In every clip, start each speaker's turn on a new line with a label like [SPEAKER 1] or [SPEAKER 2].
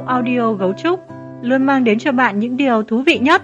[SPEAKER 1] audio Gấu Trúc luôn mang đến cho bạn những điều thú vị nhất.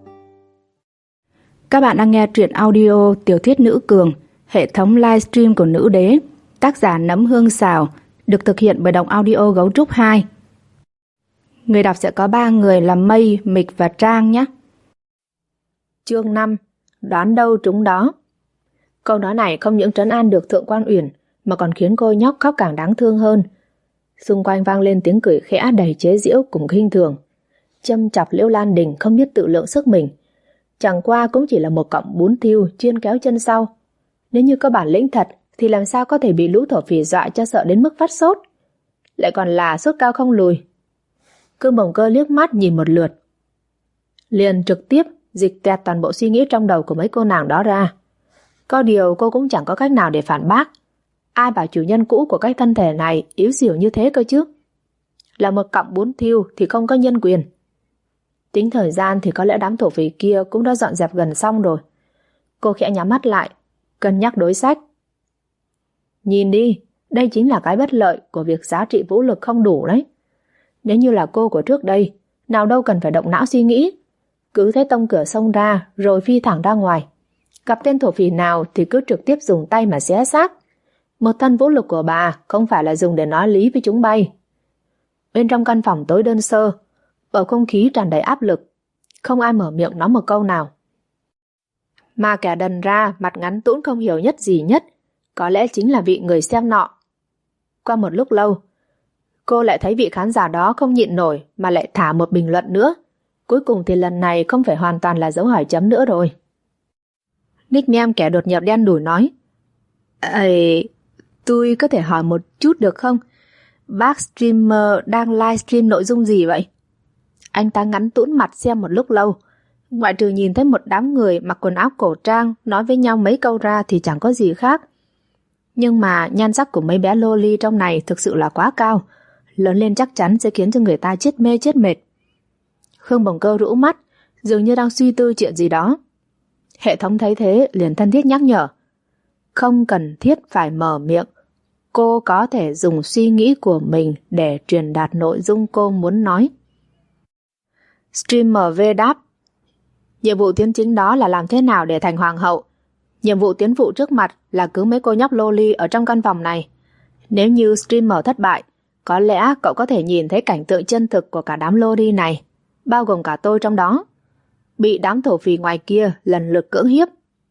[SPEAKER 2] Các bạn đang nghe truyện audio Tiểu thuyết Nữ Cường, hệ thống livestream của Nữ Đế, tác giả Nấm Hương Xào, được thực hiện bởi Đọc Audio Gấu Trúc 2. Người đọc sẽ có 3 người là Mây, Mịch và Trang nhé. Chương 5. Đoán đâu trúng đó. Câu nói này không những trấn an được Thượng Quan Uyển mà còn khiến cô nhóc khóc càng đáng thương hơn. Xung quanh vang lên tiếng cười khẽ đầy chế giễu cùng khinh thường. Châm chọc Liễu Lan Đình không biết tự lượng sức mình. Chẳng qua cũng chỉ là một cọng bún thiêu chuyên kéo chân sau. Nếu như có bản lĩnh thật thì làm sao có thể bị lũ thổ phỉ dọa cho sợ đến mức phát sốt. Lại còn là sốt cao không lùi. Cương Bồng Cơ liếc mắt nhìn một lượt, liền trực tiếp dịch tẹt toàn bộ suy nghĩ trong đầu của mấy cô nàng đó ra. Có điều cô cũng chẳng có cách nào để phản bác. Ai bảo chủ nhân cũ của cái thân thể này yếu xỉu như thế cơ chứ. Là một cọng bún thiêu thì không có nhân quyền. Tính thời gian thì có lẽ đám thổ phỉ kia cũng đã dọn dẹp gần xong rồi. Cô khẽ nhắm mắt lại, cân nhắc đối sách. Nhìn đi, đây chính là cái bất lợi của việc giá trị vũ lực không đủ đấy. Nếu như là cô của trước đây, nào đâu cần phải động não suy nghĩ. Cứ thế tông cửa xông ra rồi phi thẳng ra ngoài. Gặp tên thổ phỉ nào thì cứ trực tiếp dùng tay mà xé xác. Một thân vũ lực của bà không phải là dùng để nói lý với chúng bay. Bên trong căn phòng tối đơn sơ, bầu không khí tràn đầy áp lực. Không ai mở miệng nói một câu nào. Mà kẻ đần ra mặt ngắn tũn không hiểu nhất gì nhất, có lẽ chính là vị người xem nọ. Qua một lúc lâu, cô lại thấy vị khán giả đó không nhịn nổi mà lại thả một bình luận nữa. Cuối cùng thì lần này không phải hoàn toàn là dấu hỏi chấm nữa rồi. Nickname kẻ đột nhập đen đủi nói: tôi có thể hỏi một chút được không? Bác streamer đang livestream nội dung gì vậy? Anh ta ngắn tũn mặt xem một lúc lâu. Ngoại trừ nhìn thấy một đám người mặc quần áo cổ trang nói với nhau mấy câu ra thì chẳng có gì khác. Nhưng mà nhan sắc của mấy bé loli trong này thực sự là quá cao. Lớn lên chắc chắn sẽ khiến cho người ta chết mê chết mệt. Khương Bồng Cơ rũ mắt, dường như đang suy tư chuyện gì đó. Hệ thống thấy thế liền thân thiết nhắc nhở: không cần thiết phải mở miệng. Cô có thể dùng suy nghĩ của mình để truyền đạt nội dung cô muốn nói. Streamer V đáp: nhiệm vụ tiến chính đó là làm thế nào để thành hoàng hậu. Nhiệm vụ tiến phụ trước mặt là cứu mấy cô nhóc loli ở trong căn phòng này. Nếu như streamer thất bại, có lẽ cậu có thể nhìn thấy cảnh tượng chân thực của cả đám loli này, bao gồm cả tôi trong đó, bị đám thổ phỉ ngoài kia lần lượt cưỡng hiếp.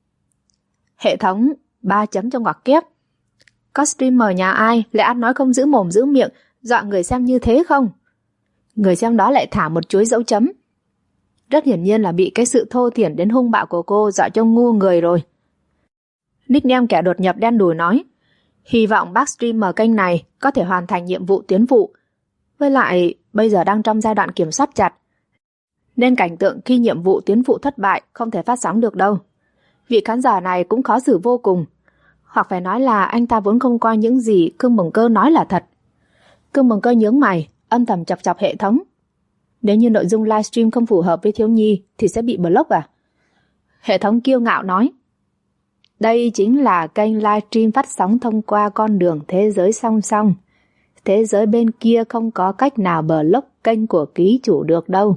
[SPEAKER 2] Hệ thống 3 chấm trong ngoặc kép: có streamer nhà ai lại ăn nói không giữ mồm giữ miệng, dọa người xem như thế không? Người xem đó lại thả một chuỗi dấu chấm. Rất hiển nhiên là bị cái sự thô thiển đến hung bạo của cô dọa cho ngu người rồi. Nickname kẻ đột nhập đen đủi nói: hy vọng bác streamer kênh này có thể hoàn thành nhiệm vụ tiến phụ. Với lại bây giờ đang trong giai đoạn kiểm soát chặt, nên cảnh tượng khi nhiệm vụ tiến phụ thất bại không thể phát sóng được đâu. Vị khán giả này cũng khó xử vô cùng. Hoặc phải nói là anh ta vốn không coi những gì Cương Bồng Cơ nói là thật. Cương Bồng Cơ nhướng mày, âm thầm chọc chọc hệ thống. Nếu như nội dung livestream không phù hợp với thiếu nhi thì sẽ bị block à? Hệ thống kiêu ngạo nói: đây chính là kênh livestream phát sóng thông qua con đường thế giới song song. Thế giới bên kia không có cách nào block kênh của ký chủ được đâu.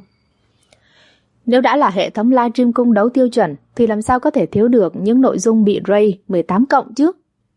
[SPEAKER 2] Nếu đã là hệ thống livestream cung đấu tiêu chuẩn thì làm sao có thể thiếu được những nội dung bị ray 18+ chứ?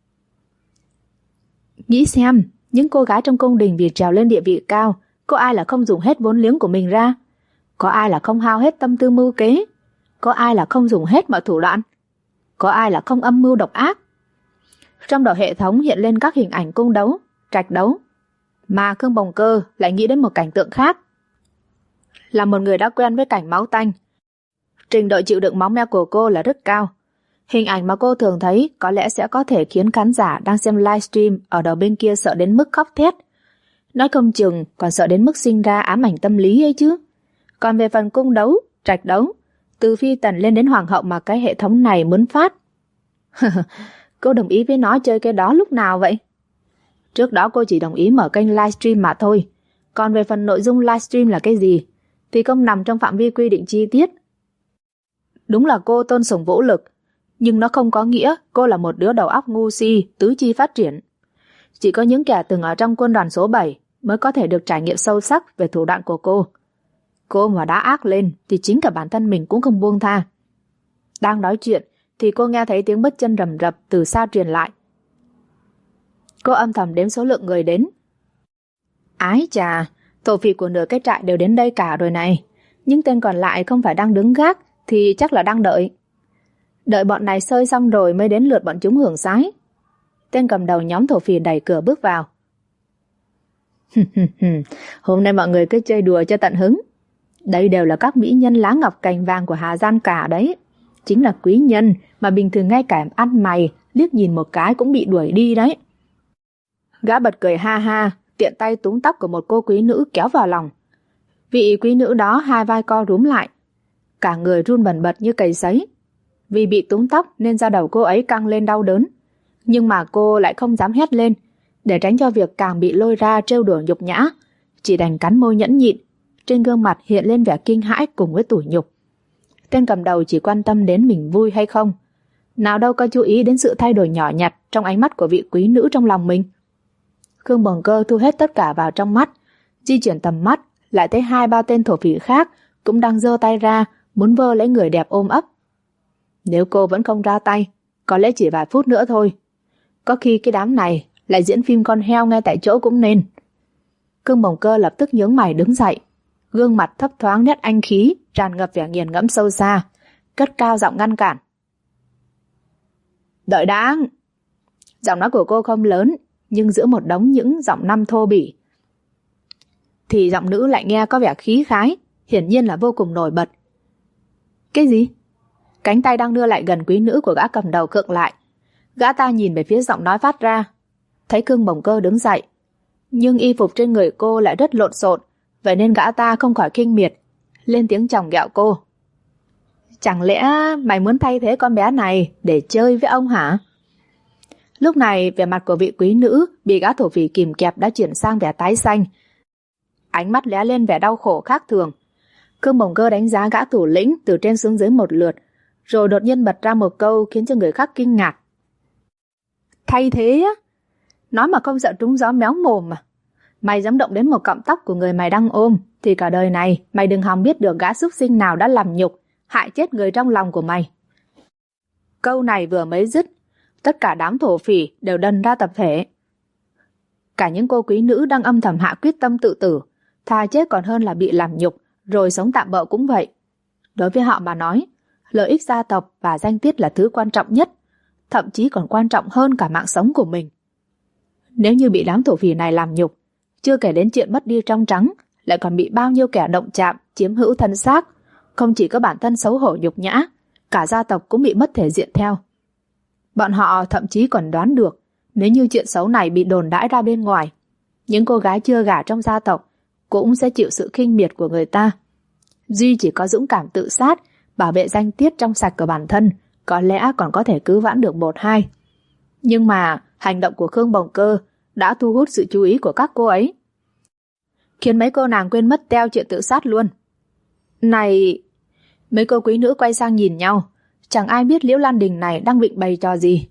[SPEAKER 2] Nghĩ xem, những cô gái trong cung đình vì trèo lên địa vị cao, có ai là không dùng hết vốn liếng của mình ra? Có ai là không hao hết tâm tư mưu kế? Có ai là không dùng hết mọi thủ đoạn? Có ai là không âm mưu độc ác? Trong đầu hệ thống hiện lên các hình ảnh cung đấu, trạch đấu, mà Khương Bồng Cơ lại nghĩ đến một cảnh tượng khác. Là một người đã quen với cảnh máu tanh, trình độ chịu đựng máu me của cô là rất cao. Hình ảnh mà cô thường thấy có lẽ sẽ có thể khiến khán giả đang xem livestream ở đầu bên kia sợ đến mức khóc thét. Nói không chừng còn sợ đến mức sinh ra ám ảnh tâm lý ấy chứ. Còn về phần cung đấu, trạch đấu, từ phi tần lên đến hoàng hậu mà cái hệ thống này muốn phát, cô đồng ý với nó chơi cái đó lúc nào vậy? Trước đó cô chỉ đồng ý mở kênh livestream mà thôi. Còn về phần nội dung livestream là cái gì thì không nằm trong phạm vi quy định chi tiết. Đúng là cô tôn sùng vũ lực, nhưng nó không có nghĩa cô là một đứa đầu óc ngu si, tứ chi phát triển. Chỉ có những kẻ từng ở trong quân đoàn số 7 mới có thể được trải nghiệm sâu sắc về thủ đoạn của cô. Cô mà đã ác lên thì chính cả bản thân mình cũng không buông tha. Đang nói chuyện thì cô nghe thấy tiếng bước chân rầm rập từ xa truyền lại. Cô âm thầm đếm số lượng người đến. Ái chà, thổ phỉ của nửa cái trại đều đến đây cả rồi này. Những tên còn lại không phải đang đứng gác thì chắc là đang đợi. Đợi bọn này sơi xong rồi mới đến lượt bọn chúng hưởng sái. Tên cầm đầu nhóm thổ phỉ đẩy cửa bước vào. Hôm nay mọi người cứ chơi đùa cho tận hứng. Đây đều là các mỹ nhân lá ngọc cành vàng của Hà Giang cả đấy. Chính là quý nhân mà bình thường ngay cả ăn mày liếc nhìn một cái cũng bị đuổi đi đấy. Gã bật cười ha ha, tiện tay túm tóc của một cô quý nữ kéo vào lòng. Vị quý nữ đó hai vai co rúm lại, cả người run bần bật như cầy sấy. Vì bị túm tóc nên da đầu cô ấy căng lên đau đớn, nhưng mà cô lại không dám hét lên, để tránh cho việc càng bị lôi ra trêu đùa nhục nhã, chỉ đành cắn môi nhẫn nhịn. Trên gương mặt hiện lên vẻ kinh hãi cùng với tủi nhục. Tên cầm đầu chỉ quan tâm đến mình vui hay không, nào đâu có chú ý đến sự thay đổi nhỏ nhặt trong ánh mắt của vị quý nữ trong lòng mình. Khương Bồng Cơ thu hết tất cả vào trong mắt, di chuyển tầm mắt lại thấy 2-3 tên thổ phỉ khác cũng đang giơ tay ra muốn vơ lấy người đẹp ôm ấp. Nếu cô vẫn không ra tay, có lẽ chỉ vài phút nữa thôi, có khi cái đám này lại diễn phim con heo ngay tại chỗ cũng nên. Khương Bồng Cơ lập tức nhướng mày đứng dậy, gương mặt thấp thoáng nét anh khí tràn ngập vẻ nghiền ngẫm sâu xa, cất cao giọng ngăn cản. Đợi đã! Giọng nói của cô không lớn, nhưng giữa một đống những giọng nam thô bỉ thì giọng nữ lại nghe có vẻ khí khái, hiển nhiên là vô cùng nổi bật. Cái gì? Cánh tay đang đưa lại gần quý nữ của gã cầm đầu khựng lại. Gã ta nhìn về phía giọng nói phát ra, thấy Khương Bồng Cơ đứng dậy, nhưng y phục trên người cô lại rất lộn xộn, vậy nên gã ta không khỏi kinh miệt, lên tiếng chòng ghẹo cô. Chẳng lẽ mày muốn thay thế con bé này để chơi với ông hả? Lúc này vẻ mặt của vị quý nữ bị gã thổ phỉ kìm kẹp đã chuyển sang vẻ tái xanh, ánh mắt lóe lên vẻ đau khổ khác thường. Khương Bồng Cơ đánh giá gã thủ lĩnh từ trên xuống dưới một lượt, rồi đột nhiên bật ra một câu khiến cho người khác kinh ngạc. Thay thế á? Nói mà không sợ trúng gió méo mồm mà. Mày dám động đến một cọng tóc của người mày đang ôm thì cả đời này mày đừng hòng biết được gã súc sinh nào đã làm nhục, hại chết người trong lòng của mày. Câu này vừa mới dứt, tất cả đám thổ phỉ đều đần ra tập thể. Cả những cô quý nữ đang âm thầm hạ quyết tâm tự tử, thà chết còn hơn là bị làm nhục rồi sống tạm bợ cũng vậy. Đối với họ mà nói, lợi ích gia tộc và danh tiết là thứ quan trọng nhất, thậm chí còn quan trọng hơn cả mạng sống của mình. Nếu như bị đám thổ phỉ này làm nhục, chưa kể đến chuyện mất đi trong trắng, lại còn bị bao nhiêu kẻ động chạm chiếm hữu thân xác, không chỉ có bản thân xấu hổ nhục nhã, cả gia tộc cũng bị mất thể diện theo. Bọn họ thậm chí còn đoán được, nếu như chuyện xấu này bị đồn đãi ra bên ngoài, những cô gái chưa gả trong gia tộc cũng sẽ chịu sự khinh miệt của người ta. Duy chỉ có dũng cảm tự sát, bảo vệ danh tiết trong sạch của bản thân, có lẽ còn có thể cứu vãn được 1-2. Nhưng mà hành động của Khương Bồng Cơ đã thu hút sự chú ý của các cô ấy, khiến mấy cô nàng quên mất teo chuyện tự sát luôn. Này! Mấy cô quý nữ quay sang nhìn nhau, chẳng ai biết Liễu Lan Đình này đang vịnh bày trò gì.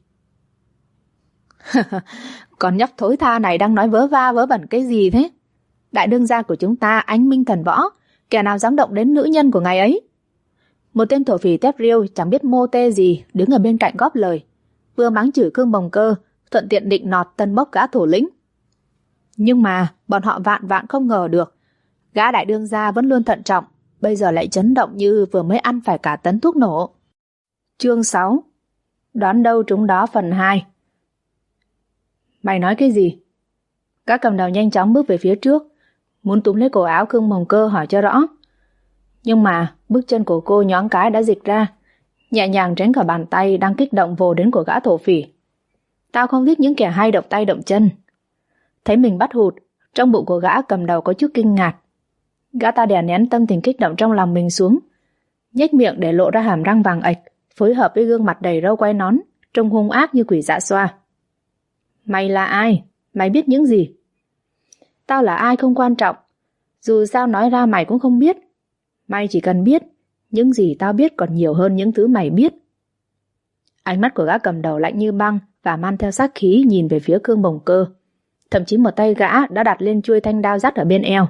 [SPEAKER 2] Con nhóc thối tha này đang nói vớ va vớ vẩn cái gì thế? Đại đương gia của chúng ta anh minh thần võ, kẻ nào dám động đến nữ nhân của ngài ấy? Một tên thổ phỉ tép riêu chẳng biết mô tê gì đứng ở bên cạnh góp lời, vừa mắng chửi Khương Bồng Cơ, thuận tiện định nọt tân bốc gã thủ lĩnh. Nhưng mà bọn họ vạn không ngờ được, gã đại đương gia vẫn luôn thận trọng, bây giờ lại chấn động như vừa mới ăn phải cả tấn thuốc nổ. Chương 6. Đoán đâu trúng đó phần 2. Mày nói cái gì? Gã cầm đầu nhanh chóng bước về phía trước, muốn túm lấy cổ áo Khương Bồng Cơ hỏi cho rõ. Nhưng mà bước chân của cô nhoáng cái đã dịch ra, nhẹ nhàng tránh khỏi bàn tay đang kích động vồ đến của gã thổ phỉ. Tao không thích những kẻ hay động tay động chân. Thấy mình bắt hụt, trong bụng của gã cầm đầu có chút kinh ngạc. Gã ta đè nén tâm tình kích động trong lòng mình xuống, nhếch miệng để lộ ra hàm răng vàng ạch, phối hợp với gương mặt đầy râu quai nón, trông hung ác như quỷ dạ xoa. Mày là ai? Mày biết những gì? Tao là ai không quan trọng, dù sao nói ra mày cũng không biết. Mày chỉ cần biết, những gì tao biết còn nhiều hơn những thứ mày biết. Ánh mắt của gã cầm đầu lạnh như băng và mang theo sát khí nhìn về phía Khương Bồng Cơ. Thậm chí một tay gã đã đặt lên chuôi thanh đao dắt ở bên eo.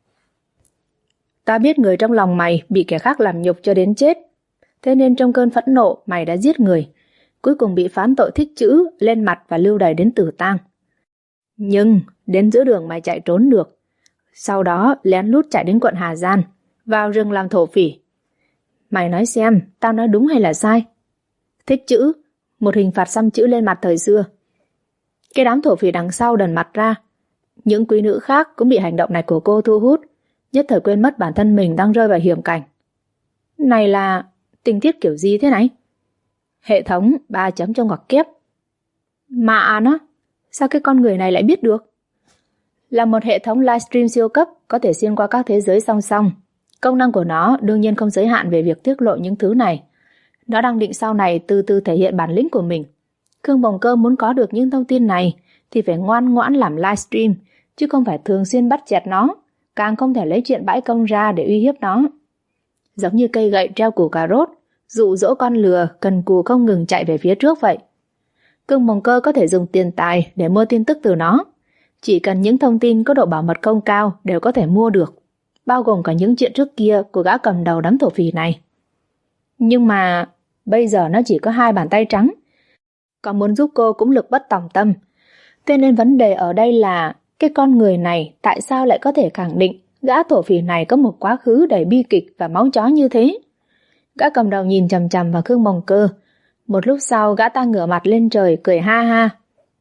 [SPEAKER 2] Ta biết người trong lòng mày bị kẻ khác làm nhục cho đến chết, thế nên trong cơn phẫn nộ mày đã giết người, cuối cùng bị phán tội thích chữ, lên mặt và lưu đày đến tử tang. Nhưng đến giữa đường mày chạy trốn được, sau đó lén lút chạy đến quận Hà Giang, vào rừng làm thổ phỉ. Mày nói xem, tao nói đúng hay là sai? Thích chữ, một hình phạt xăm chữ lên mặt thời xưa. Cái đám thổ phỉ đằng sau đần mặt ra. Những quý nữ khác cũng bị hành động này của cô thu hút, nhất thời quên mất bản thân mình đang rơi vào hiểm cảnh. Này là tình tiết kiểu gì thế này? Hệ thống 3 chấm trong ngoặc kép. Mà nó, sao cái con người này lại biết được? Là một hệ thống livestream siêu cấp có thể xuyên qua các thế giới song song. Công năng của nó đương nhiên không giới hạn về việc tiết lộ những thứ này. Nó đang định sau này từ từ thể hiện bản lĩnh của mình. Khương Bồng Cơ muốn có được những thông tin này thì phải ngoan ngoãn làm livestream, chứ không phải thường xuyên bắt chẹt nó, càng không thể lấy chuyện bãi công ra để uy hiếp nó. Giống như cây gậy treo củ cà rốt, dụ dỗ con lừa cần cù không ngừng chạy về phía trước vậy. Khương Bồng Cơ có thể dùng tiền tài để mua tin tức từ nó. Chỉ cần những thông tin có độ bảo mật không cao đều có thể mua được, bao gồm cả những chuyện trước kia của gã cầm đầu đám thổ phỉ này. Nhưng mà bây giờ nó chỉ có 2 bàn tay trắng, còn muốn giúp cô cũng lực bất tòng tâm. Thế nên vấn đề ở đây là cái con người này tại sao lại có thể khẳng định gã thổ phỉ này có một quá khứ đầy bi kịch và máu chó như thế? Gã cầm đầu nhìn chằm chằm vào Khương Bồng Cơ. Một lúc sau gã ta ngửa mặt lên trời cười ha ha.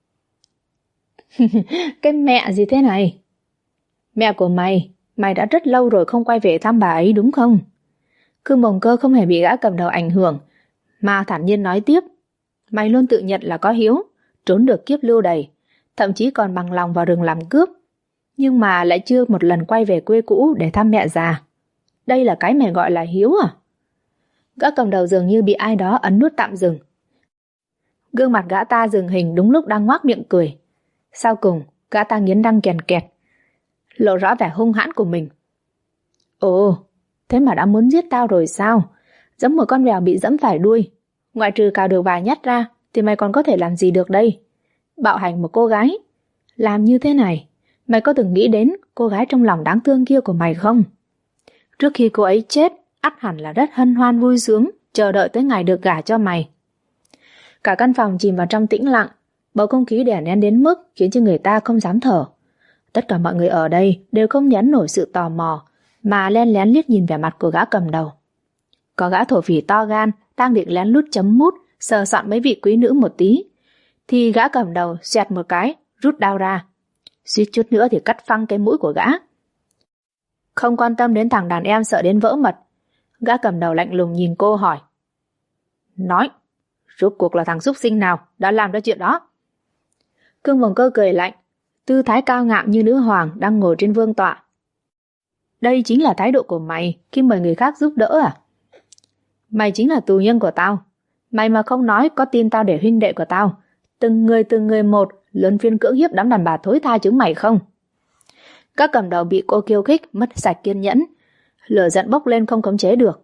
[SPEAKER 2] Cái mẹ gì thế này? Mẹ của mày đã rất lâu rồi không quay về thăm bà ấy đúng không? Khương Bồng Cơ không hề bị gã cầm đầu ảnh hưởng, mà thản nhiên nói tiếp. Mày luôn tự nhận là có hiếu, trốn được kiếp lưu đày, thậm chí còn bằng lòng vào rừng làm cướp, nhưng mà lại chưa một lần quay về quê cũ để thăm mẹ già. Đây là cái mày gọi là hiếu à? Gã cầm đầu dường như bị ai đó ấn nút tạm dừng. Gương mặt gã ta dừng hình đúng lúc đang ngoác miệng cười. Sau cùng, gã ta nghiến răng kèn kẹt, lộ rõ vẻ hung hãn của mình. Ồ, thế mà đã muốn giết tao rồi sao? Giống một con mèo bị dẫm phải đuôi. Ngoại trừ cào được vài nhát ra thì mày còn có thể làm gì được đây? Bạo hành một cô gái. Làm như thế này, mày có từng nghĩ đến cô gái trong lòng đáng thương kia của mày không? Trước khi cô ấy chết, ắt hẳn là rất hân hoan vui sướng, chờ đợi tới ngày được gả cho mày. Cả căn phòng chìm vào trong tĩnh lặng, bầu không khí đè nén đến mức khiến cho người ta không dám thở. Tất cả mọi người ở đây đều không nén nổi sự tò mò, mà len lén liếc nhìn vẻ mặt của gã cầm đầu. Có gã thổ phỉ to gan đang định lén lút chấm mút sờ soạn mấy vị quý nữ một tí, thì gã cầm đầu xoẹt một cái, rút đao ra, suýt chút nữa thì cắt phăng cái mũi của gã. Không quan tâm đến thằng đàn em sợ đến vỡ mật, gã cầm đầu lạnh lùng nhìn cô hỏi. Nói, rốt cuộc là thằng súc sinh nào đã làm ra chuyện đó? Khương Bồng Cơ cười lạnh, tư thái cao ngạo như nữ hoàng đang ngồi trên vương tọa. Đây chính là thái độ của mày khi mời người khác giúp đỡ à? Mày chính là tù nhân của tao. Mày mà không nói có tin tao để huynh đệ của tao từng người một luân phiên cưỡng hiếp đám đàn bà thối tha chúng mày không? Các cầm đầu bị cô khiêu khích mất sạch kiên nhẫn, lửa giận bốc lên không khống chế được.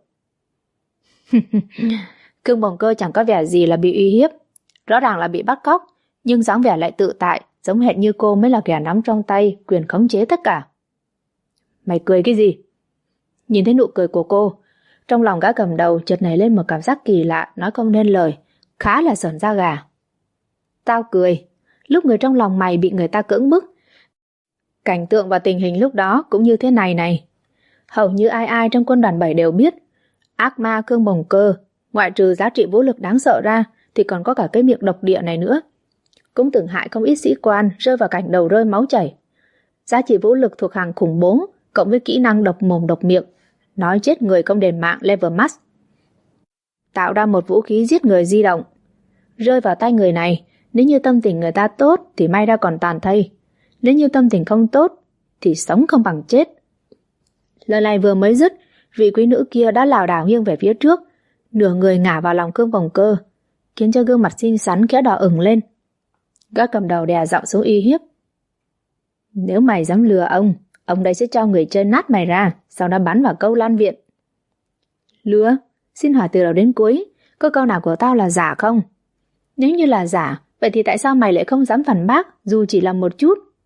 [SPEAKER 2] Khương Bồng Cơ chẳng có vẻ gì là bị uy hiếp, rõ ràng là bị bắt cóc, nhưng dáng vẻ lại tự tại, giống hệt như cô mới là kẻ nắm trong tay quyền khống chế tất cả. Mày cười cái gì? Nhìn thấy nụ cười của cô, trong lòng gã cầm đầu chợt nảy lên một cảm giác kỳ lạ nói không nên lời, khá là sởn da gà. Tao cười, lúc người trong lòng mày bị người ta cưỡng bức. Cảnh tượng và tình hình lúc đó cũng như thế này này. Hầu như ai trong quân đoàn 7 đều biết, ác ma Khương Bồng Cơ, ngoại trừ giá trị vũ lực đáng sợ ra thì còn có cả cái miệng độc địa này nữa. Cũng từng hại không ít sĩ quan rơi vào cảnh đầu rơi máu chảy. Giá trị vũ lực thuộc hàng khủng bố, cộng với kỹ năng độc mồm độc miệng, nói chết người không đền mạng level max. Tạo ra một vũ khí giết người di động. Rơi vào tay người này, nếu như tâm tình người ta tốt thì may ra còn tàn thây. Nếu như tâm tình không tốt thì sống không bằng chết. Lời này vừa mới dứt, vị quý nữ kia đã lảo đảo nghiêng về phía trước, nửa người ngả vào lòng Khương Bồng Cơ, khiến cho gương mặt xinh xắn khẽ đỏ ửng lên. Gã cầm đầu đè giọng xuống uy hiếp. Nếu mày dám lừa ông đây sẽ cho người chơi nát mày ra, sau đó bắn vào câu lan viện. Lừa? Xin hỏi từ đầu đến cuối, có câu nào của tao là giả không? Nếu như là giả, vậy thì tại sao mày lại không dám phản bác dù chỉ là một chút?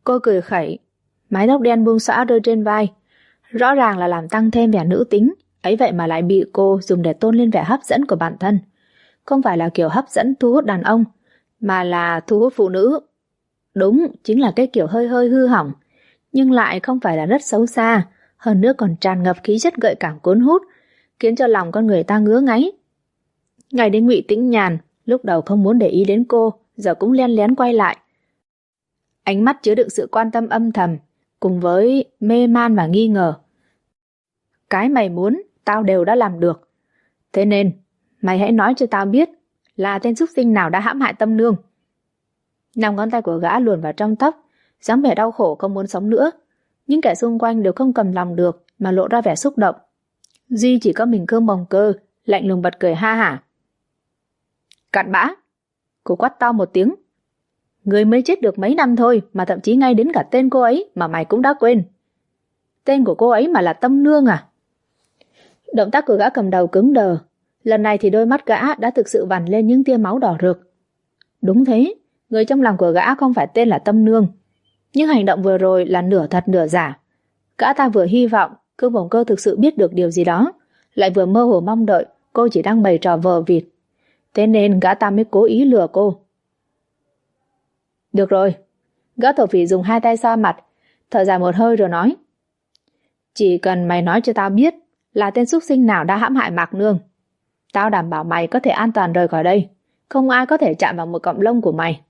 [SPEAKER 2] Cô cười khẩy, mái tóc đen buông xõa rơi trên vai. Rõ ràng là làm tăng thêm vẻ nữ tính, ấy vậy mà lại bị cô dùng để tôn lên vẻ hấp dẫn của bản thân. Không phải là kiểu hấp dẫn thu hút đàn ông, mà là thu hút phụ nữ. Đúng, chính là cái kiểu hơi hơi hư hỏng, nhưng lại không phải là rất xấu xa, hơn nữa còn tràn ngập khí chất gợi cảm cuốn hút, khiến cho lòng con người ta ngứa ngáy. Ngay đến Ngụy Tĩnh Nhàn, lúc đầu không muốn để ý đến cô, giờ cũng len lén quay lại. Ánh mắt chứa đựng sự quan tâm âm thầm, cùng với mê man và nghi ngờ. Cái mày muốn, tao đều đã làm được. Thế nên, mày hãy nói cho tao biết là tên súc sinh nào đã hãm hại Tâm Nương. Năm ngón tay của gã luồn vào trong tóc, dáng vẻ đau khổ không muốn sống nữa. Những kẻ xung quanh đều không cầm lòng được mà lộ ra vẻ xúc động. Duy chỉ có mình Khương Bồng Cơ lạnh lùng bật cười ha hả. Cặn bã! Cô quát to một tiếng. Người mới chết được mấy năm thôi mà thậm chí ngay đến cả tên cô ấy mà mày cũng đã quên. Tên của cô ấy mà là Tâm Nương à? Động tác của gã cầm đầu cứng đờ. Lần này thì đôi mắt gã đã thực sự vằn lên những tia máu đỏ rực. Đúng thế, người trong lòng của gã không phải tên là Tâm Nương. Nhưng hành động vừa rồi là nửa thật nửa giả. Gã ta vừa hy vọng Khương Bồng Cơ thực sự biết được điều gì đó, lại vừa mơ hồ mong đợi cô chỉ đang bày trò vờ vịt. Thế nên gã ta mới cố ý lừa cô. Được rồi. Gã thổ phỉ dùng hai tay xoa mặt, thở dài một hơi rồi nói. Chỉ cần mày nói cho tao biết là tên súc sinh nào đã hãm hại Mạc Nương, tao đảm bảo mày có thể an toàn rời khỏi đây. Không ai có thể chạm vào một cọng lông của mày.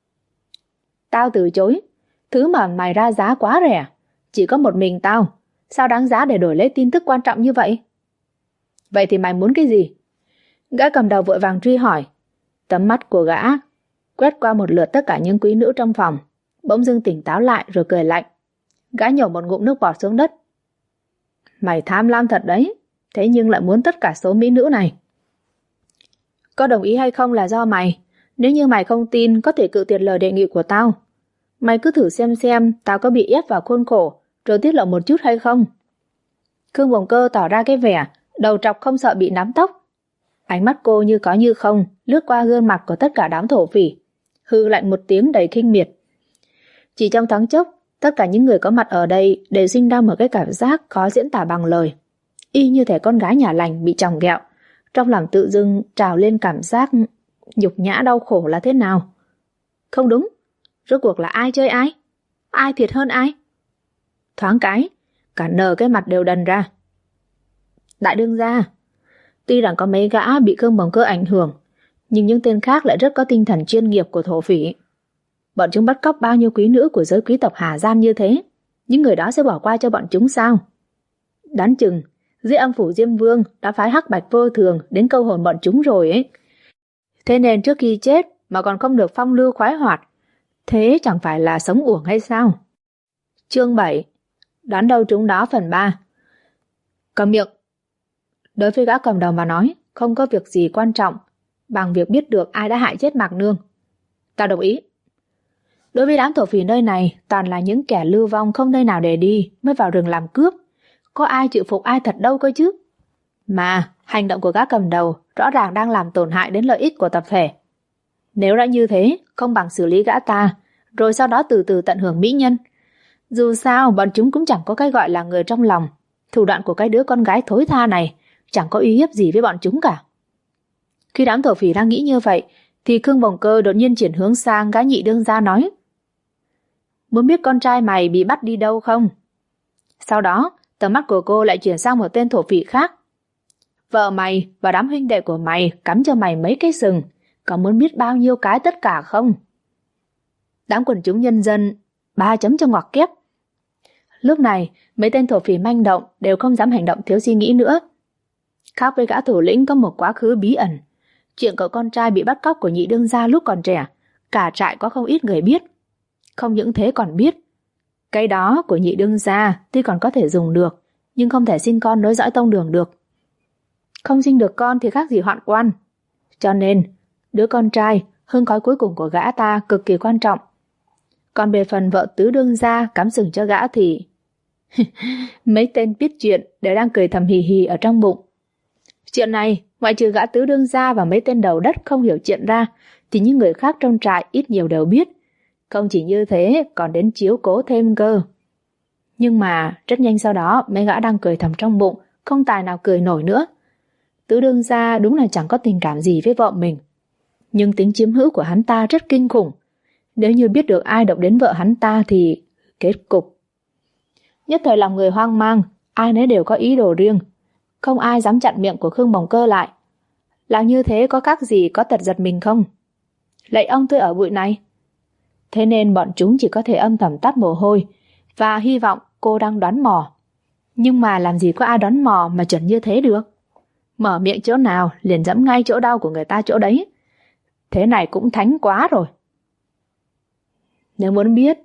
[SPEAKER 2] Tao từ chối. Thứ mà mày ra giá quá rẻ. Chỉ có một mình tao. Sao đáng giá để đổi lấy tin tức quan trọng như vậy? Vậy thì mày muốn cái gì? Gã cầm đầu vội vàng truy hỏi. Tấm mắt của gã quét qua một lượt tất cả những quý nữ trong phòng, bỗng dưng tỉnh táo lại rồi cười lạnh. Gã nhổ một ngụm nước bọt xuống đất. Mày tham lam thật đấy, thế nhưng lại muốn tất cả số mỹ nữ này. Có đồng ý hay không là do mày. Nếu như mày không tin, có thể cự tuyệt lời đề nghị của tao. Mày cứ thử xem tao có bị ép vào khuôn khổ rồi tiết lộ một chút hay không. Khương Bồng Cơ tỏ ra cái vẻ đầu trọc không sợ bị nắm tóc. Ánh mắt cô như có như không lướt qua gương mặt của tất cả đám thổ phỉ, hừ lạnh một tiếng đầy khinh miệt. Chỉ trong thoáng chốc, tất cả những người có mặt ở đây đều sinh ra một cái cảm giác khó diễn tả bằng lời. Y như thể con gái nhà lành bị chồng ghẹo, trong lòng tự dưng trào lên cảm giác nhục nhã đau khổ là thế nào. Không đúng, rốt cuộc là ai chơi ai? Ai thiệt hơn ai? Thoáng cái, cả nờ cái mặt đều đần ra. Đại đương gia, tuy rằng có mấy gã bị Khương Bồng Cơ ảnh hưởng, nhưng những tên khác lại rất có tinh thần chuyên nghiệp của thổ phỉ. Bọn chúng bắt cóc bao nhiêu quý nữ của giới quý tộc Hà Gian như thế, những người đó sẽ bỏ qua cho bọn chúng sao? Đoán chừng dưới âm phủ Diêm Vương đã phái Hắc Bạch Vô Thường đến câu hồn bọn chúng rồi ấy. Thế nên trước khi chết mà còn không được phong lưu khoái hoạt, thế chẳng phải là sống uổng hay sao? Chương 7. Đoán đâu trúng đó phần 3. Cầm miệng. Đối với gã cầm đầu mà nói, không có việc gì quan trọng bằng việc biết được ai đã hại chết Mạc Nương. Ta đồng ý. Đối với đám thổ phỉ nơi này, toàn là những kẻ lưu vong không nơi nào để đi mới vào rừng làm cướp. Có ai chịu phục ai thật đâu cơ chứ. Mà hành động của gã cầm đầu rõ ràng đang làm tổn hại đến lợi ích của tập thể. Nếu đã như thế, không bằng xử lý gã ta, rồi sau đó từ từ tận hưởng mỹ nhân. Dù sao, bọn chúng cũng chẳng có cái gọi là người trong lòng. Thủ đoạn của cái đứa con gái thối tha này chẳng có uy hiếp gì với bọn chúng cả. Khi đám thổ phỉ đang nghĩ như vậy, thì Khương Bồng Cơ đột nhiên chuyển hướng sang gã nhị đương gia nói. Muốn biết con trai mày bị bắt đi đâu không? Sau đó, tầm mắt của cô lại chuyển sang một tên thổ phỉ khác. Vợ mày và đám huynh đệ của mày cắm cho mày mấy cái sừng, có muốn biết bao nhiêu cái tất cả không? Đám quần chúng nhân dân 3 chấm cho ngoặc kép. Lúc này, mấy tên thổ phỉ manh động đều không dám hành động thiếu suy nghĩ nữa. Khác với gã thủ lĩnh có một quá khứ bí ẩn, chuyện cậu con trai bị bắt cóc của nhị đương gia lúc còn trẻ, cả trại có không ít người biết. Không những thế còn biết, cái đó của nhị đương gia tuy còn có thể dùng được, nhưng không thể sinh con nối dõi tông đường được. Không sinh được con thì khác gì hoạn quan. Cho nên, đứa con trai, hương khói cuối cùng của gã ta cực kỳ quan trọng. Còn về phần vợ tứ đương gia cắm sừng cho gã thì... mấy tên biết chuyện đều đang cười thầm hì hì ở trong bụng. Chuyện này, ngoại trừ gã tứ đương gia và mấy tên đầu đất không hiểu chuyện ra, thì những người khác trong trại ít nhiều đều biết. Không chỉ như thế, còn đến chiếu cố thêm cơ. Nhưng mà rất nhanh sau đó, mấy gã đang cười thầm trong bụng, không tài nào cười nổi nữa. Tứ đương gia đúng là chẳng có tình cảm gì với vợ mình. Nhưng tính chiếm hữu của hắn ta rất kinh khủng. Nếu như biết được ai động đến vợ hắn ta thì kết cục. Nhất thời lòng người hoang mang, ai nấy đều có ý đồ riêng. Không ai dám chặn miệng của Khương Bồng Cơ lại. Làm như thế có khác gì có tật giật mình không? Lạy ông tôi ở bụi này. Thế nên bọn chúng chỉ có thể âm thầm tắt mồ hôi và hy vọng cô đang đoán mò. Nhưng mà làm gì có ai đoán mò mà chuẩn như thế được. Mở miệng chỗ nào liền dẫm ngay chỗ đau của người ta chỗ đấy. Thế này cũng thánh quá rồi. Nếu muốn biết.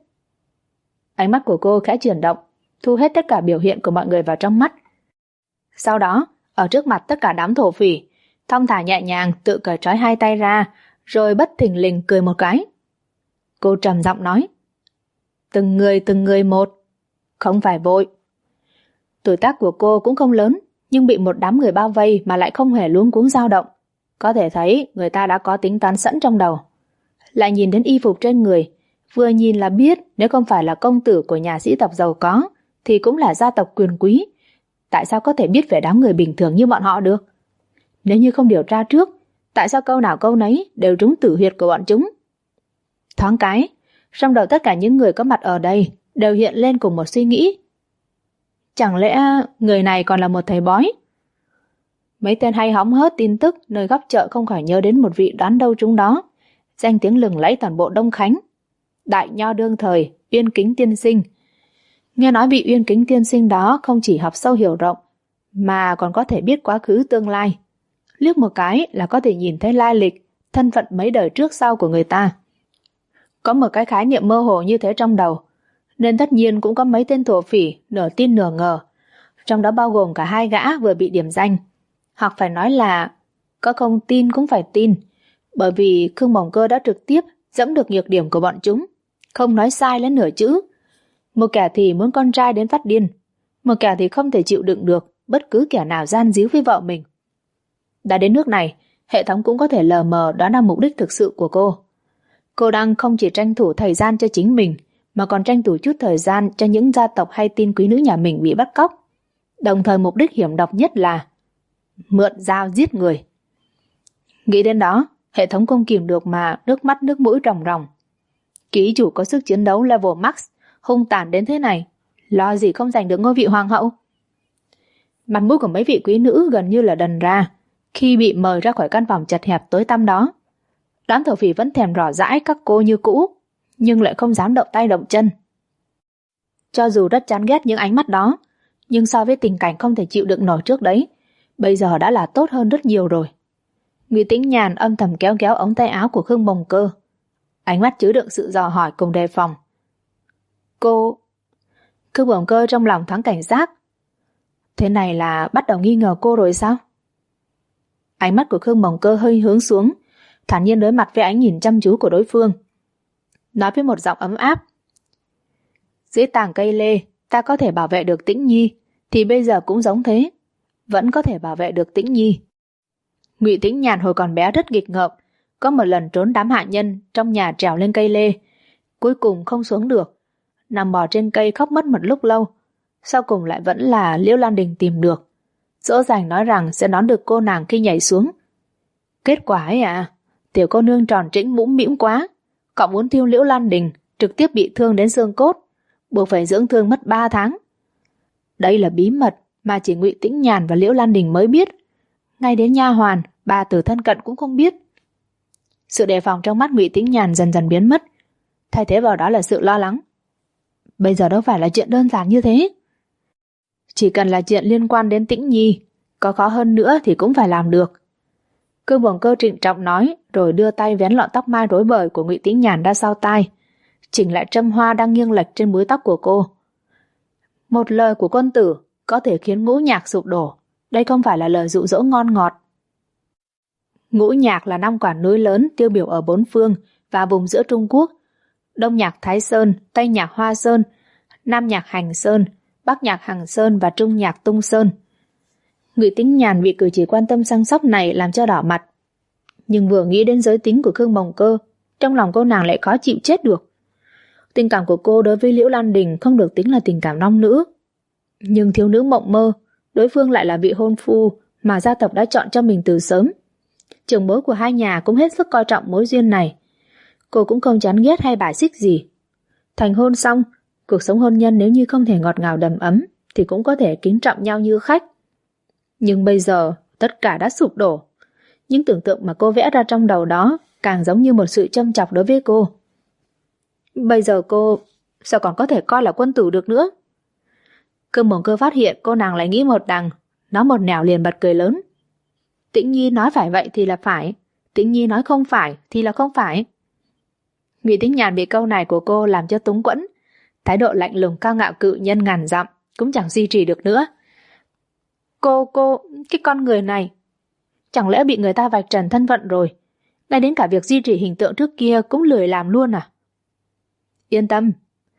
[SPEAKER 2] Ánh mắt của cô khẽ chuyển động, thu hết tất cả biểu hiện của mọi người vào trong mắt. Sau đó, ở trước mặt tất cả đám thổ phỉ, thong thả nhẹ nhàng tự cởi trói hai tay ra, rồi bất thình lình cười một cái. Cô trầm giọng nói, từng người một, không phải vội. Tuổi tác của cô cũng không lớn, nhưng bị một đám người bao vây mà lại không hề luống cuống dao động. Có thể thấy người ta đã có tính toán sẵn trong đầu. Lại nhìn đến y phục trên người, vừa nhìn là biết nếu không phải là công tử của nhà sĩ tộc giàu có, thì cũng là gia tộc quyền quý. Tại sao có thể biết về đám người bình thường như bọn họ được? Nếu như không điều tra trước, tại sao câu nào câu nấy đều trúng tử huyệt của bọn chúng? Thoáng cái, trong đầu tất cả những người có mặt ở đây đều hiện lên cùng một suy nghĩ. Chẳng lẽ người này còn là một thầy bói? Mấy tên hay hóng hớt tin tức nơi góc chợ không khỏi nhớ đến một vị đoán đâu trúng đó, danh tiếng lừng lẫy toàn bộ Đông Khánh. Đại nho đương thời, Uyên Kính tiên sinh. Nghe nói vị Uyên Kính tiên sinh đó không chỉ học sâu hiểu rộng, mà còn có thể biết quá khứ tương lai. Liếc một cái là có thể nhìn thấy lai lịch, thân phận mấy đời trước sau của người ta. Có một cái khái niệm mơ hồ như thế trong đầu, nên tất nhiên cũng có mấy tên thổ phỉ nửa tin nửa ngờ, trong đó bao gồm cả hai gã vừa bị điểm danh. Hoặc phải nói là có không tin cũng phải tin, bởi vì Khương Bồng Cơ đã trực tiếp dẫm được nhược điểm của bọn chúng, không nói sai lên nửa chữ. Một kẻ thì muốn con trai đến phát điên, một kẻ thì không thể chịu đựng được bất cứ kẻ nào gian díu với vợ mình. Đã đến nước này, hệ thống cũng có thể lờ mờ đoán ra mục đích thực sự của cô. Cô đang không chỉ tranh thủ thời gian cho chính mình, mà còn tranh thủ chút thời gian cho những gia tộc hay tin quý nữ nhà mình bị bắt cóc. Đồng thời mục đích hiểm độc nhất là mượn dao giết người. Nghĩ đến đó, hệ thống không kìm được mà nước mắt nước mũi ròng ròng. Ký chủ có sức chiến đấu level max, hung tàn đến thế này, lo gì không giành được ngôi vị hoàng hậu. Mặt mũi của mấy vị quý nữ gần như là đần ra khi bị mời ra khỏi căn phòng chật hẹp tối tăm đó. Đám thổ phỉ vẫn thèm rỏ rãi các cô như cũ, nhưng lại không dám động tay động chân. Cho dù rất chán ghét những ánh mắt đó, nhưng so với tình cảnh không thể chịu đựng nổi trước đấy, bây giờ đã là tốt hơn rất nhiều rồi. Ngụy Tĩnh Nhàn âm thầm kéo kéo ống tay áo của Khương Bồng Cơ, ánh mắt chứa đựng sự dò hỏi cùng đề phòng. Cô... Khương Bồng Cơ trong lòng thoáng cảnh giác. Thế này là bắt đầu nghi ngờ cô rồi sao? Ánh mắt của Khương Bồng Cơ hơi hướng xuống, thản nhiên đối mặt với ánh nhìn chăm chú của đối phương. Nói với một giọng ấm áp. Dưới tàng cây lê, ta có thể bảo vệ được Tĩnh Nhi, thì bây giờ cũng giống thế, vẫn có thể bảo vệ được Tĩnh Nhi. Ngụy Tĩnh Nhàn hồi còn bé rất nghịch ngợm, có một lần trốn đám hạ nhân trong nhà trèo lên cây lê, cuối cùng không xuống được, nằm bò trên cây khóc mất một lúc lâu, sau cùng lại vẫn là Liễu Lan Đình tìm được, dỗ dành nói rằng sẽ đón được cô nàng khi nhảy xuống. Kết quả ấy à, tiểu cô nương tròn trĩnh mũm mĩm quá, cậu muốn thiêu Liễu Lan Đình, trực tiếp bị thương đến xương cốt, buộc phải dưỡng thương mất 3 tháng. Đây là bí mật mà chỉ Ngụy Tĩnh Nhàn và Liễu Lan Đình mới biết, ngay đến nha hoàn, bà tử thân cận cũng không biết. Sự đề phòng trong mắt Ngụy Tĩnh Nhàn dần dần biến mất, thay thế vào đó là sự lo lắng. Bây giờ đâu phải là chuyện đơn giản như thế. Chỉ cần là chuyện liên quan đến Tĩnh Nhi, có khó hơn nữa thì cũng phải làm được. Khương Bồng Cơ trịnh trọng nói, rồi đưa tay vén lọn tóc mai rối bời của Ngụy Tĩnh Nhàn ra sau tai, chỉnh lại trâm hoa đang nghiêng lệch trên búi tóc của cô. Một lời của quân tử có thể khiến Ngũ Nhạc sụp đổ, đây không phải là lời dụ dỗ ngon ngọt. Ngũ Nhạc là 5 quả núi lớn tiêu biểu ở 4 phương và vùng giữa Trung Quốc: Đông Nhạc Thái Sơn, Tây Nhạc Hoa Sơn, Nam Nhạc Hành Sơn, Bắc Nhạc Hằng Sơn và Trung Nhạc Tung Sơn. Ngụy Tĩnh Nhàn bị cử chỉ quan tâm săn sóc này làm cho đỏ mặt, nhưng vừa nghĩ đến giới tính của Khương Bồng Cơ, trong lòng cô nàng lại khó chịu chết được. Tình cảm của cô đối với Liễu Lan Đình không được tính là tình cảm nam nữ. Nhưng thiếu nữ mộng mơ, đối phương lại là vị hôn phu mà gia tộc đã chọn cho mình từ sớm. Trưởng bối của hai nhà cũng hết sức coi trọng mối duyên này. Cô cũng không chán ghét hay bài xích gì. Thành hôn xong, cuộc sống hôn nhân nếu như không thể ngọt ngào đầm ấm thì cũng có thể kính trọng nhau như khách. Nhưng bây giờ tất cả đã sụp đổ. Những tưởng tượng mà cô vẽ ra trong đầu đó càng giống như một sự châm chọc đối với cô. Bây giờ cô sao còn có thể coi là quân tử được nữa? Cương Mộng Cơ phát hiện cô nàng lại nghĩ một đằng, nó một nẻo liền bật cười lớn. Tĩnh Nhi nói phải vậy thì là phải, Tĩnh Nhi nói không phải thì là không phải. Ngụy Tĩnh Nhàn bị câu này của cô làm cho túng quẫn, thái độ lạnh lùng cao ngạo cự nhân ngàn dặm cũng chẳng duy trì được nữa. Cô, cái con người này, chẳng lẽ bị người ta vạch trần thân phận rồi, ngay đến cả việc duy trì hình tượng trước kia cũng lười làm luôn à? Yên tâm.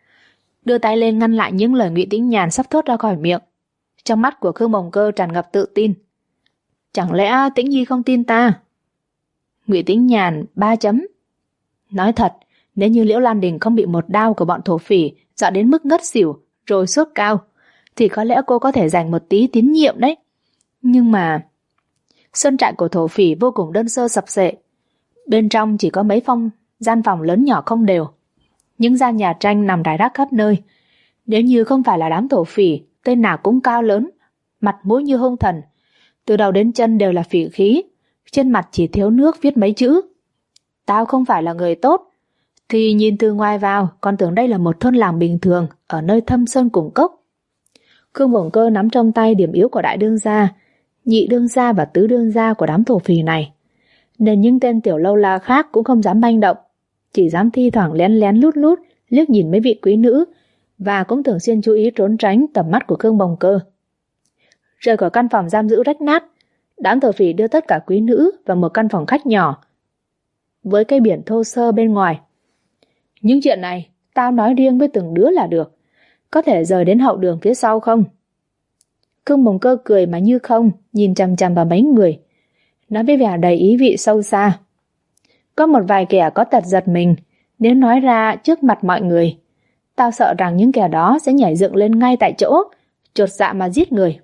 [SPEAKER 2] Đưa tay lên ngăn lại những lời Ngụy Tĩnh Nhàn sắp thốt ra khỏi miệng. Trong mắt của Khương Mộng Cơ tràn ngập tự tin. Chẳng lẽ Tĩnh Nhi không tin ta? Ngụy Tĩnh Nhàn 3 chấm. Nói thật, nếu như Liễu Lan Đình không bị một đao của bọn thổ phỉ dọa đến mức ngất xỉu rồi sốt cao, thì có lẽ cô có thể dành một tí tín nhiệm đấy. Nhưng mà sơn trại của thổ phỉ vô cùng đơn sơ sập sệ. Bên trong chỉ có mấy gian phòng lớn nhỏ không đều. Những gian nhà tranh nằm rải rác khắp nơi. Nếu như không phải là đám thổ phỉ, tên nào cũng cao lớn, mặt mũi như hung thần, từ đầu đến chân đều là phỉ khí, trên mặt chỉ thiếu nước viết mấy chữ: tao không phải là người tốt, thì nhìn từ ngoài vào còn tưởng đây là một thôn làng bình thường ở nơi thâm sơn cùng cốc. Khương Mộng Cơ nắm trong tay điểm yếu của đại đương gia, nhị đương gia và tứ đương gia của đám thổ phỉ này, nên những tên tiểu lâu la khác cũng không dám manh động, chỉ dám thi thoảng lén lén lút lút liếc nhìn mấy vị quý nữ, và cũng thường xuyên chú ý trốn tránh tầm mắt của Khương Mộng Cơ. Rời khỏi căn phòng giam giữ rách nát, đám thổ phỉ đưa tất cả quý nữ vào một căn phòng khách nhỏ với cây biển thô sơ bên ngoài. Những chuyện này tao nói riêng với từng đứa là được, có thể rời đến hậu đường phía sau không? Khương Mộng Cơ cười mà như không, nhìn chằm chằm vào mấy người, nói với vẻ đầy ý vị sâu xa. Có một vài kẻ có tật giật mình, nếu nói ra trước mặt mọi người, tao sợ rằng những kẻ đó sẽ nhảy dựng lên ngay tại chỗ, chột dạ mà giết người.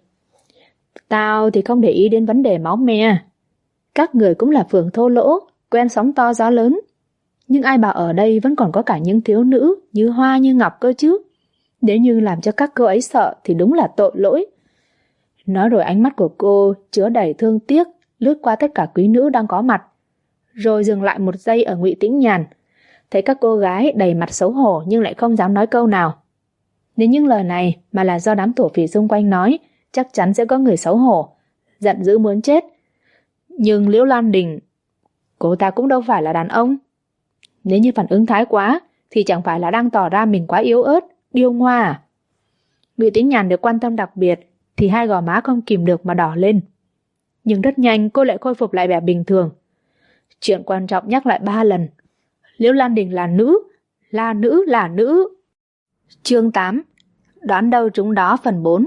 [SPEAKER 2] Tao thì không để ý đến vấn đề máu me. Các người cũng là phường thô lỗ, quen sóng to gió lớn. Nhưng ai bảo ở đây vẫn còn có cả những thiếu nữ như hoa như ngọc cơ chứ. Nếu như làm cho các cô ấy sợ thì đúng là tội lỗi. Nói rồi ánh mắt của cô chứa đầy thương tiếc lướt qua tất cả quý nữ đang có mặt, rồi dừng lại một giây ở Ngụy Tĩnh Nhàn. Thấy các cô gái đầy mặt xấu hổ nhưng lại không dám nói câu nào. Nếu những lời này mà là do đám thổ phỉ xung quanh nói, chắc chắn sẽ có người xấu hổ, giận dữ muốn chết. Nhưng Liễu Lan Đình, cô ta cũng đâu phải là đàn ông. Nếu như phản ứng thái quá thì chẳng phải là đang tỏ ra mình quá yếu ớt, điêu ngoa à? Ngụy Tĩnh Nhàn được quan tâm đặc biệt thì hai gò má không kìm được mà đỏ lên. Nhưng rất nhanh cô lại khôi phục lại vẻ bình thường. Chuyện quan trọng nhắc lại 3 lần. Liễu Lan Đình là nữ, là nữ, là nữ. Chương 8. Đoán đâu trúng đó phần 4.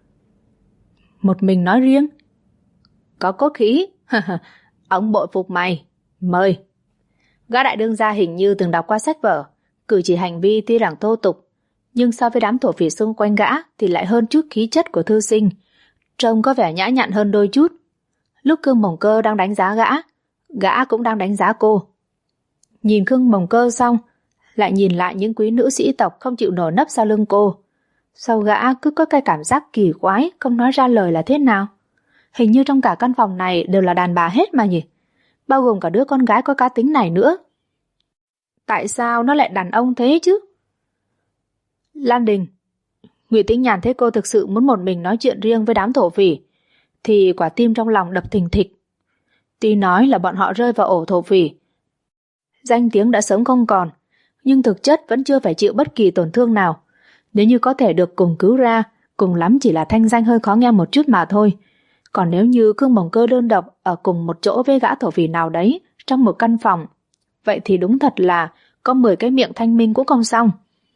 [SPEAKER 2] Một mình nói riêng? Có cốt khí. Ông bội phục mày. Mời. Gã đại đương gia hình như từng đọc qua sách vở, cử chỉ hành vi tuy rằng thô tục, nhưng so với đám thổ phỉ xung quanh gã thì lại hơn chút khí chất của thư sinh, trông có vẻ nhã nhặn hơn đôi chút. Lúc Khương Mộng Cơ đang đánh giá gã cũng đang đánh giá cô. Nhìn Khương Mộng Cơ xong, lại nhìn lại những quý nữ sĩ tộc không chịu nổi nấp sau lưng cô. Sau gã cứ có cái cảm giác kỳ quái, không nói ra lời là thế nào. Hình như trong cả căn phòng này đều là đàn bà hết mà nhỉ, bao gồm cả đứa con gái có cá tính này nữa. Tại sao nó lại đàn ông thế chứ? Lan Đình. Ngụy Tĩnh Nhàn thấy cô thực sự muốn một mình nói chuyện riêng với đám thổ phỉ, thì quả tim trong lòng đập thình thịch. Tuy nói là bọn họ rơi vào ổ thổ phỉ, danh tiếng đã sớm không còn, nhưng thực chất vẫn chưa phải chịu bất kỳ tổn thương nào. Nếu như có thể được cùng cứu ra, cùng lắm chỉ là thanh danh hơi khó nghe một chút mà thôi. Còn nếu như Khương Mộng Cơ đơn độc ở cùng một chỗ với gã thổ phỉ nào đấy trong một căn phòng, vậy thì đúng thật là có 10 cái miệng thanh minh cũng không xong.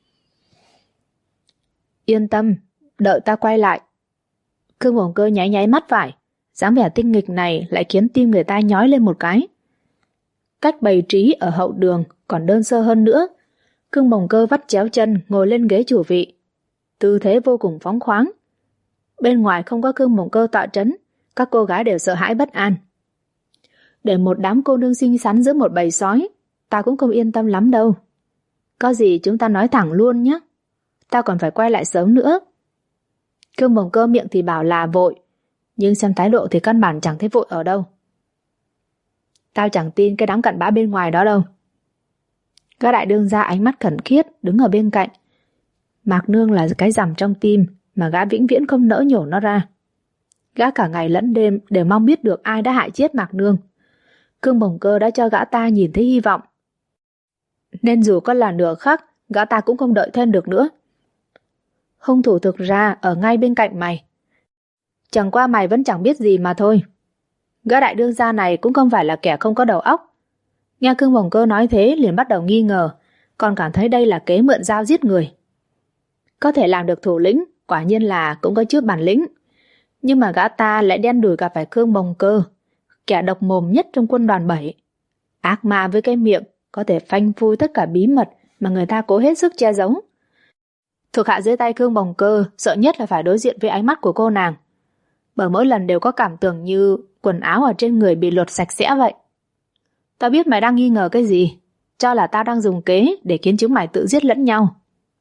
[SPEAKER 2] Yên tâm, đợi ta quay lại. Khương Mộng Cơ nháy nháy mắt phải, dáng vẻ tinh nghịch này lại khiến tim người ta nhói lên một cái. Cách bày trí ở hậu đường còn đơn sơ hơn nữa. Cương Bồng Cơ vắt chéo chân ngồi lên ghế chủ vị, tư thế vô cùng phóng khoáng. Bên ngoài không có Cương Bồng Cơ tọa trấn, các cô gái đều sợ hãi bất an. Để một đám cô nương xinh xắn giữa một bầy sói, ta cũng không yên tâm lắm đâu. Có gì chúng ta nói thẳng luôn nhé. Ta còn phải quay lại sớm nữa. Cương Bồng Cơ miệng thì bảo là vội, nhưng xem thái độ thì căn bản chẳng thấy vội ở đâu. Tao chẳng tin cái đám cặn bã bên ngoài đó đâu. Các đại đương gia ánh mắt khẩn khiết đứng ở bên cạnh. Mạc Nương là cái rằm trong tim mà gã vĩnh viễn không nỡ nhổ nó ra. Gã cả ngày lẫn đêm đều mong biết được ai đã hại chết Mạc Nương. Cương Bồng Cơ đã cho gã ta nhìn thấy hy vọng, nên dù có là nửa khắc, gã ta cũng không đợi thêm được nữa. Hung thủ thực ra ở ngay bên cạnh mày. Chẳng qua mày vẫn chẳng biết gì mà thôi. Gã đại đương gia này cũng không phải là kẻ không có đầu óc. Nghe Cương Bồng Cơ nói thế liền bắt đầu nghi ngờ, còn cảm thấy đây là kế mượn dao giết người. Có thể làm được thủ lĩnh, quả nhiên là cũng có chút bản lĩnh. Nhưng mà gã ta lại đen đủi gặp phải Cương Bồng Cơ, kẻ độc mồm nhất trong quân đoàn 7. Ác ma với cái miệng có thể phanh phui tất cả bí mật mà người ta cố hết sức che giấu. Thuộc hạ dưới tay Cương Bồng Cơ sợ nhất là phải đối diện với ánh mắt của cô nàng, bởi mỗi lần đều có cảm tưởng như quần áo ở trên người bị lột sạch sẽ vậy. Tao biết mày đang nghi ngờ cái gì, cho là tao đang dùng kế để khiến chúng mày tự giết lẫn nhau.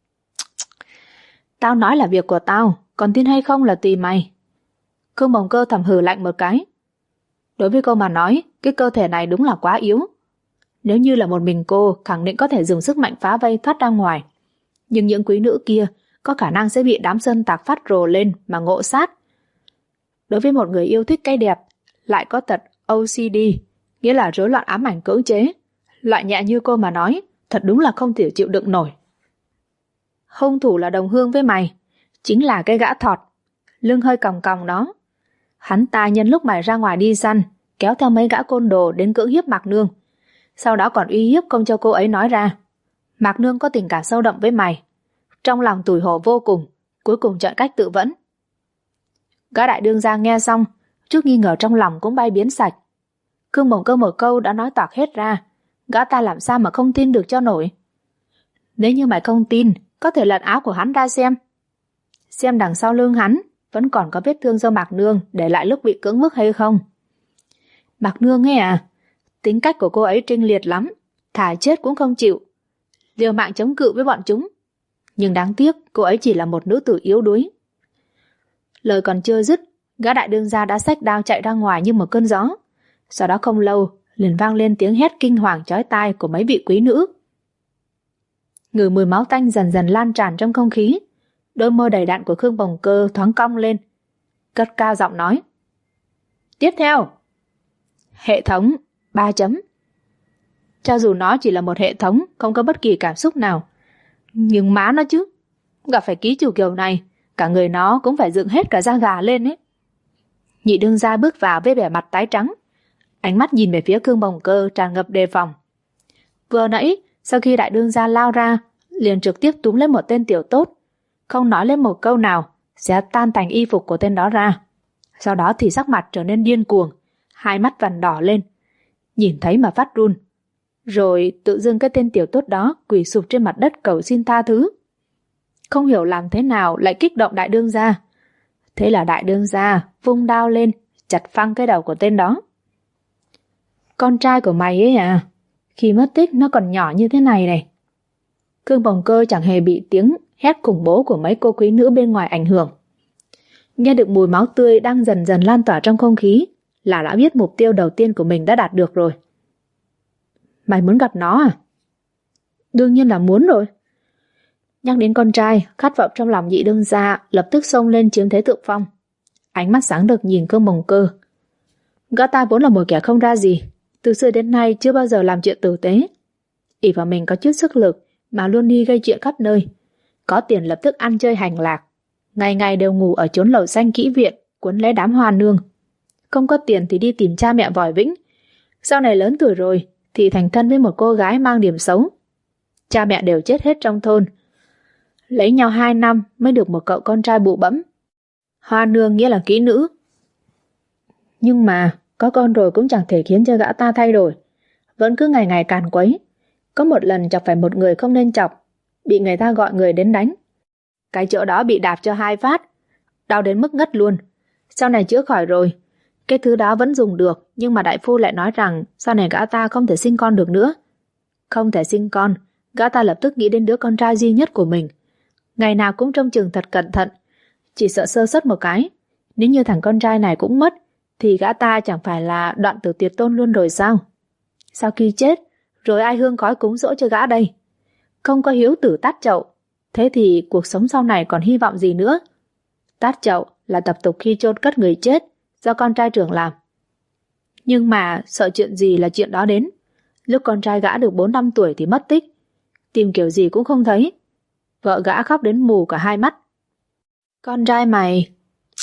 [SPEAKER 2] Tao nói là việc của tao, còn tin hay không là tùy mày. Cương Bồng Cơ thầm hừ lạnh một cái. Đối với cô mà nói, cái cơ thể này đúng là quá yếu. Nếu như là một mình cô, khẳng định có thể dùng sức mạnh phá vây thoát ra ngoài. Nhưng những quý nữ kia có khả năng sẽ bị đám sơn tặc phát rồ lên mà ngộ sát. Đối với một người yêu thích cái đẹp, lại có tật OCD, nghĩa là rối loạn ám ảnh cưỡng chế, loại nhẹ như cô mà nói, thật đúng là không thể chịu đựng nổi. Hung thủ là đồng hương với mày, chính là cái gã thọt, lưng hơi còng còng đó. Hắn ta nhân lúc mày ra ngoài đi săn, kéo theo mấy gã côn đồ đến cưỡng hiếp Mạc Nương. Sau đó còn uy hiếp không cho cô ấy nói ra. Mạc Nương có tình cảm sâu đậm với mày, trong lòng tủi hổ vô cùng, cuối cùng chọn cách tự vẫn. Gã đại đương gia nghe xong, chút nghi ngờ trong lòng cũng bay biến sạch. Cương Bồng Cơ một câu đã nói toạc hết ra, gã ta làm sao mà không tin được cho nổi. Nếu như mày không tin, có thể lật áo của hắn ra xem. Xem đằng sau lưng hắn vẫn còn có vết thương do Mạc Nương để lại lúc bị cưỡng bức hay không. Mạc Nương ấy à, tính cách của cô ấy trinh liệt lắm, thà chết cũng không chịu, liều mạng chống cự với bọn chúng. Nhưng đáng tiếc cô ấy chỉ là một nữ tử yếu đuối. Lời còn chưa dứt, gã đại đương gia đã xách đao chạy ra ngoài như một cơn gió. Sau đó không lâu liền vang lên tiếng hét kinh hoàng chói tai của mấy vị quý nữ. Ngửi mùi máu tanh dần dần lan tràn trong không khí. Đôi môi đầy đặn của Cương Bồng Cơ thoáng cong lên, cất cao giọng nói: Tiếp theo, hệ thống 3 chấm. Cho dù nó chỉ là một hệ thống không có bất kỳ cảm xúc nào, nhưng má nó chứ, gặp phải ký chủ kiểu này, cả người nó cũng phải dựng hết cả da gà lên ấy. Nhị đương gia bước vào với vẻ mặt tái trắng, ánh mắt nhìn về phía Cương Bồng Cơ tràn ngập đề phòng. Vừa nãy sau khi đại đương gia lao ra, liền trực tiếp túm lấy một tên tiểu tốt, không nói lên một câu nào, sẽ tan tành y phục của tên đó ra. Sau đó thì sắc mặt trở nên điên cuồng, hai mắt vằn đỏ lên, nhìn thấy mà phát run. Rồi tự dưng cái tên tiểu tốt đó quỳ sụp trên mặt đất cầu xin tha thứ. Không hiểu làm thế nào lại kích động đại đương gia. Thế là đại đương gia vung đao lên, chặt phăng cái đầu của tên đó. Con trai của mày ấy à, khi mất tích nó còn nhỏ như thế này này. Cương Bồng Cơ chẳng hề bị tiếng hét khủng bố của mấy cô quý nữ bên ngoài ảnh hưởng. Nghe được mùi máu tươi đang dần dần lan tỏa trong không khí là đã biết mục tiêu đầu tiên của mình đã đạt được rồi. Mày muốn gặp nó à? Đương nhiên là muốn rồi. Nhắc đến con trai, khát vọng trong lòng nhị đương gia lập tức xông lên chiếm thế thượng phong. Ánh mắt sáng rực nhìn Cương Bồng Cơ. Gã ta vốn là một kẻ không ra gì, từ xưa đến nay chưa bao giờ làm chuyện tử tế. Ỷ vào mình có chút sức lực mà luôn đi gây chuyện khắp nơi. Có tiền lập tức ăn chơi hành lạc, ngày ngày đều ngủ ở chốn lầu xanh kỹ viện, cuốn lấy đám hoa nương. Không có tiền thì đi tìm cha mẹ vòi vĩnh. Sau này lớn tuổi rồi thì thành thân với một cô gái mang điểm xấu. Cha mẹ đều chết hết trong thôn. Lấy nhau 2 năm mới được một cậu con trai bụ bẫm. Hoa nương nghĩa là kỹ nữ. Nhưng mà có con rồi cũng chẳng thể khiến cho gã ta thay đổi, vẫn cứ ngày ngày càn quấy. Có một lần chọc phải một người không nên chọc, bị người ta gọi người đến đánh. Cái chỗ đó bị đạp cho 2 phát, đau đến mức ngất luôn. Sau này chữa khỏi rồi. Cái thứ đó vẫn dùng được, nhưng mà đại phu lại nói rằng sau này gã ta không thể sinh con được nữa. Không thể sinh con, gã ta lập tức nghĩ đến đứa con trai duy nhất của mình. Ngày nào cũng trông chừng thật cẩn thận, chỉ sợ sơ suất một cái. Nếu như thằng con trai này cũng mất, thì gã ta chẳng phải là đoạn tử tuyệt tôn luôn rồi sao? Sau khi chết, rồi ai hương khói cúng dỗ cho gã đây? Không có hiếu tử tát chậu, thế thì cuộc sống sau này còn hy vọng gì nữa? Tát chậu là tập tục khi chôn cất người chết, do con trai trưởng làm. Nhưng mà sợ chuyện gì là chuyện đó đến. Lúc con trai gã được 4-5 tuổi thì mất tích, tìm kiểu gì cũng không thấy. Vợ gã khóc đến mù cả 2 mắt. Con trai mày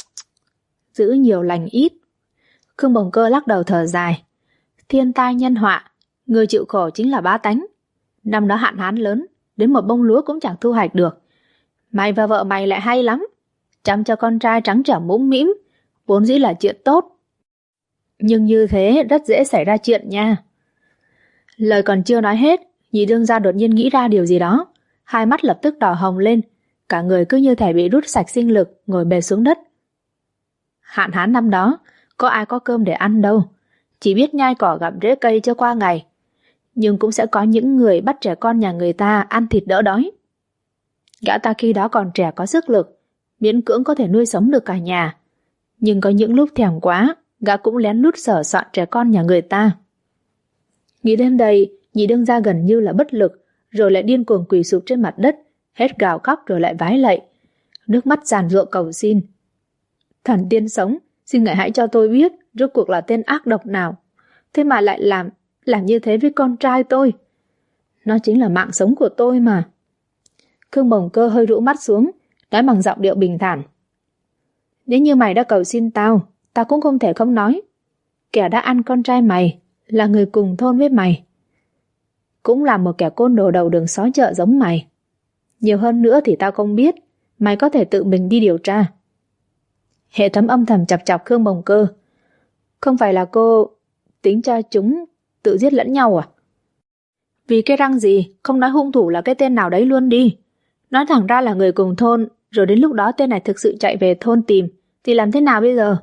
[SPEAKER 2] giữ nhiều lành ít. Khương Bồng Cơ lắc đầu thở dài. Thiên tai nhân họa, người chịu khổ chính là bá tánh. Năm đó hạn hán lớn, đến một bông lúa cũng chẳng thu hoạch được. Mày và vợ mày lại hay lắm, chăm cho con trai trắng trẻo mũm mĩm, vốn dĩ là chuyện tốt. Nhưng như thế rất dễ xảy ra chuyện nha. Lời còn chưa nói hết, nhị đương gia đột nhiên nghĩ ra điều gì đó. 2 mắt lập tức đỏ hồng lên, cả người cứ như thể bị rút sạch sinh lực, ngồi bệt xuống đất. Hạn hán năm đó, có ai có cơm để ăn đâu, chỉ biết nhai cỏ gặm rễ cây cho qua ngày. Nhưng cũng sẽ có những người bắt trẻ con nhà người ta ăn thịt đỡ đói. Gã ta khi đó còn trẻ có sức lực, miễn cưỡng có thể nuôi sống được cả nhà. Nhưng có những lúc thèm quá, gã cũng lén lút sờ soạn trẻ con nhà người ta. Nghĩ đến đây, nhị đương gia gần như là bất lực, rồi lại điên cuồng quỳ sụp trên mặt đất, hết gào khóc rồi lại vái lạy, nước mắt giàn giụa cầu xin. Thần tiên sống, xin ngài hãy cho tôi biết rốt cuộc là tên ác độc nào, thế mà lại làm như thế với con trai tôi. Nó chính là mạng sống của tôi mà. Khương Bồng Cơ hơi rũ mắt xuống, nói bằng giọng điệu bình thản. Nếu như mày đã cầu xin tao cũng không thể không nói. Kẻ đã ăn con trai mày là người cùng thôn với mày, cũng là một kẻ côn đồ đầu đường xó chợ giống mày. Nhiều hơn nữa thì tao không biết, mày có thể tự mình đi điều tra. Hệ thống âm thầm chọc chọc Khương Bồng Cơ. Không phải là cô tính cho chúng tự giết lẫn nhau à? Vì cái răng gì, không nói hung thủ là cái tên nào đấy luôn đi. Nói thẳng ra là người cùng thôn, rồi đến lúc đó tên này thực sự chạy về thôn tìm, thì làm thế nào bây giờ?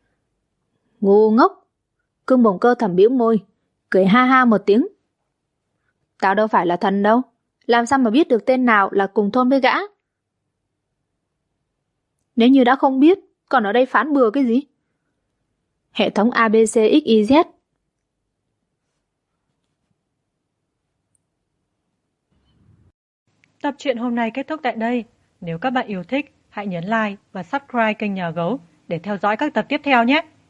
[SPEAKER 2] Ngu ngốc. Khương Bồng Cơ thầm bĩu môi, cười ha ha một tiếng. Tao đâu phải là thần đâu, làm sao mà biết được tên nào là cùng thôn với gã? Nếu như đã không biết, còn ở đây phán bừa cái gì? Hệ thống ABCXYZ.
[SPEAKER 1] Tập truyện hôm nay kết thúc tại đây. Nếu các bạn yêu thích, hãy nhấn like và subscribe kênh Nhà Gấu để theo dõi các tập tiếp theo nhé.